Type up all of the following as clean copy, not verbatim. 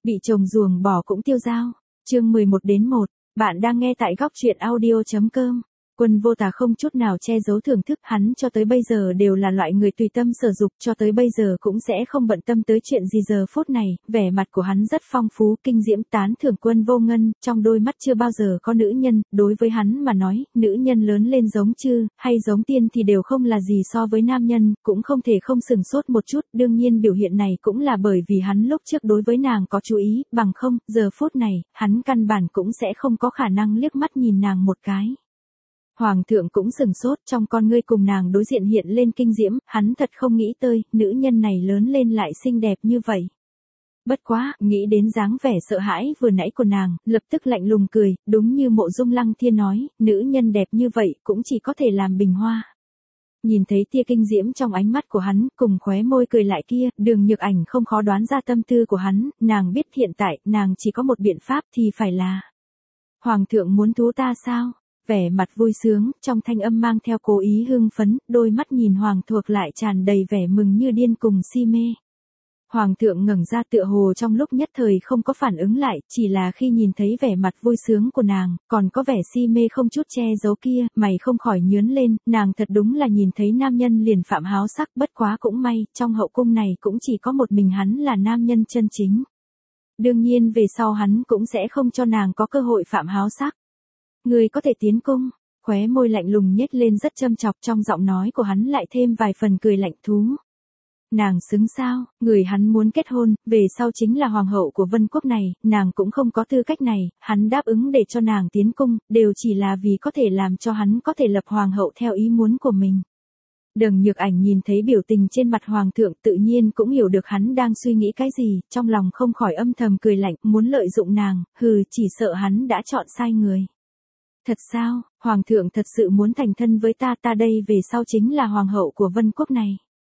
Bị chồng ruồng bỏ cũng tiêu dao. Chương 11-1, bạn đang nghe tại góc truyện audio.com. Quân Vô Tà không chút nào che giấu thưởng thức, hắn cho tới bây giờ đều là loại người tùy tâm sở dục, cho tới bây giờ cũng sẽ không bận tâm tới chuyện gì giờ phút này, vẻ mặt của hắn rất phong phú, kinh diễm tán thưởng Quân Vô Ngân, trong đôi mắt chưa bao giờ có nữ nhân, đối với hắn mà nói, nữ nhân lớn lên giống chư, hay giống tiên thì đều không là gì so với nam nhân, cũng không thể không sừng sốt một chút, đương nhiên biểu hiện này cũng là bởi vì hắn lúc trước đối với nàng có chú ý, bằng không, giờ phút này, hắn căn bản cũng sẽ không có khả năng liếc mắt nhìn nàng một cái. Hoàng thượng cũng sừng sốt, trong con ngươi cùng nàng đối diện hiện lên kinh diễm, hắn thật không nghĩ tới, nữ nhân này lớn lên lại xinh đẹp như vậy. Bất quá, nghĩ đến dáng vẻ sợ hãi vừa nãy của nàng, lập tức lạnh lùng cười, đúng như Mộ Dung Lăng Thiên nói, nữ nhân đẹp như vậy cũng chỉ có thể làm bình hoa. Nhìn thấy tia kinh diễm trong ánh mắt của hắn, cùng khóe môi cười lại kia, Đường Nhược Ảnh không khó đoán ra tâm tư của hắn, nàng biết hiện tại, nàng chỉ có một biện pháp thì phải là: Hoàng thượng muốn thú ta sao? Vẻ mặt vui sướng, trong thanh âm mang theo cố ý hưng phấn, đôi mắt nhìn Hoàng thuộc lại tràn đầy vẻ mừng như điên cùng si mê. Hoàng thượng ngẩng ra tựa hồ trong lúc nhất thời không có phản ứng lại, chỉ là khi nhìn thấy vẻ mặt vui sướng của nàng, còn có vẻ si mê không chút che giấu kia, mày không khỏi nhướng lên, nàng thật đúng là nhìn thấy nam nhân liền phạm háo sắc, bất quá cũng may, trong hậu cung này cũng chỉ có một mình hắn là nam nhân chân chính. Đương nhiên về sau hắn cũng sẽ không cho nàng có cơ hội phạm háo sắc. Người có thể tiến cung, khóe môi lạnh lùng nhếch lên rất châm chọc, trong giọng nói của hắn lại thêm vài phần cười lạnh thú. Nàng xứng sao, người hắn muốn kết hôn, về sau chính là hoàng hậu của Vân Quốc này, nàng cũng không có tư cách này, hắn đáp ứng để cho nàng tiến cung, đều chỉ là vì có thể làm cho hắn có thể lập hoàng hậu theo ý muốn của mình. Đường Nhược Ảnh nhìn thấy biểu tình trên mặt hoàng thượng tự nhiên cũng hiểu được hắn đang suy nghĩ cái gì, trong lòng không khỏi âm thầm cười lạnh, muốn lợi dụng nàng, chỉ sợ hắn đã chọn sai người. Thật sao, Hoàng thượng thật sự muốn thành thân với ta, ta đây về sau chính là Hoàng hậu của Vân Quốc này.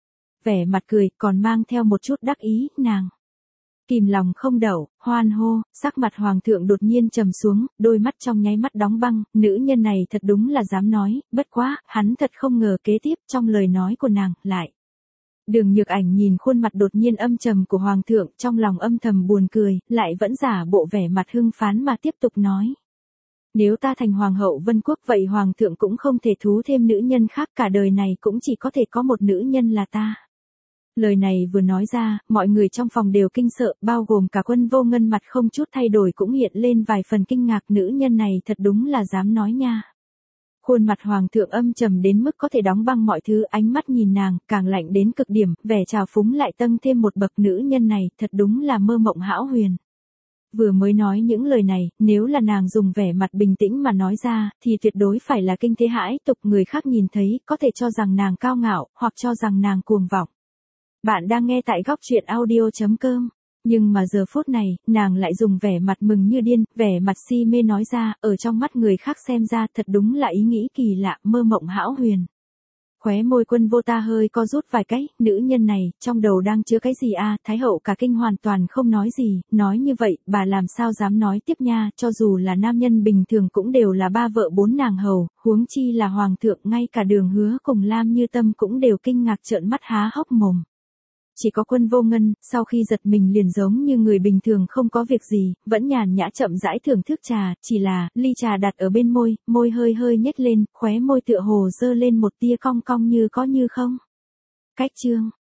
Vẻ mặt cười, còn mang theo một chút đắc ý, nàng. Kìm lòng không đậu, hoan hô, sắc mặt Hoàng thượng đột nhiên trầm xuống, đôi mắt trong nháy mắt đóng băng, nữ nhân này thật đúng là dám nói, bất quá, hắn thật không ngờ kế tiếp trong lời nói của nàng, lại. Đường Nhược Ảnh nhìn khuôn mặt đột nhiên âm trầm của Hoàng thượng, trong lòng âm thầm buồn cười, lại vẫn giả bộ vẻ mặt hưng phấn mà tiếp tục nói. Nếu ta thành hoàng hậu Vân Quốc vậy hoàng thượng cũng không thể thú thêm nữ nhân khác, cả đời này cũng chỉ có thể có một nữ nhân là ta. Lời này vừa nói ra, mọi người trong phòng đều kinh sợ, bao gồm cả Quân Vô Ngân mặt không chút thay đổi cũng hiện lên vài phần kinh ngạc, nữ nhân này thật đúng là dám nói nha. Khuôn mặt hoàng thượng âm trầm đến mức có thể đóng băng mọi thứ, ánh mắt nhìn nàng, càng lạnh đến cực điểm, vẻ trào phúng lại tăng thêm một bậc, nữ nhân này, thật đúng là mơ mộng hão huyền. Vừa mới nói những lời này, nếu là nàng dùng vẻ mặt bình tĩnh mà nói ra, thì tuyệt đối phải là kinh thế hãi tục, người khác nhìn thấy, có thể cho rằng nàng cao ngạo, hoặc cho rằng nàng cuồng vọng. Bạn đang nghe tại góc truyện audio.com. Nhưng mà giờ phút này, nàng lại dùng vẻ mặt mừng như điên, vẻ mặt si mê nói ra, ở trong mắt người khác xem ra thật đúng là ý nghĩ kỳ lạ, mơ mộng hão huyền. Khóe môi Quân Vô Ta hơi co rút vài cái, nữ nhân này, trong đầu đang chứa cái gì a? Thái hậu cả kinh hoàn toàn không nói gì, nói như vậy, bà làm sao dám nói tiếp nha, cho dù là nam nhân bình thường cũng đều là ba vợ bốn nàng hầu, huống chi là hoàng thượng, ngay cả Đường Hứa cùng Lam Như Tâm cũng đều kinh ngạc trợn mắt há hốc mồm. Chỉ có Quân Vô Ngân, sau khi giật mình liền giống như người bình thường không có việc gì, vẫn nhàn nhã chậm rãi thưởng thức trà, chỉ là, ly trà đặt ở bên môi, môi hơi hơi nhếch lên, khóe môi tựa hồ dơ lên một tia cong cong như có như không. Cách chương.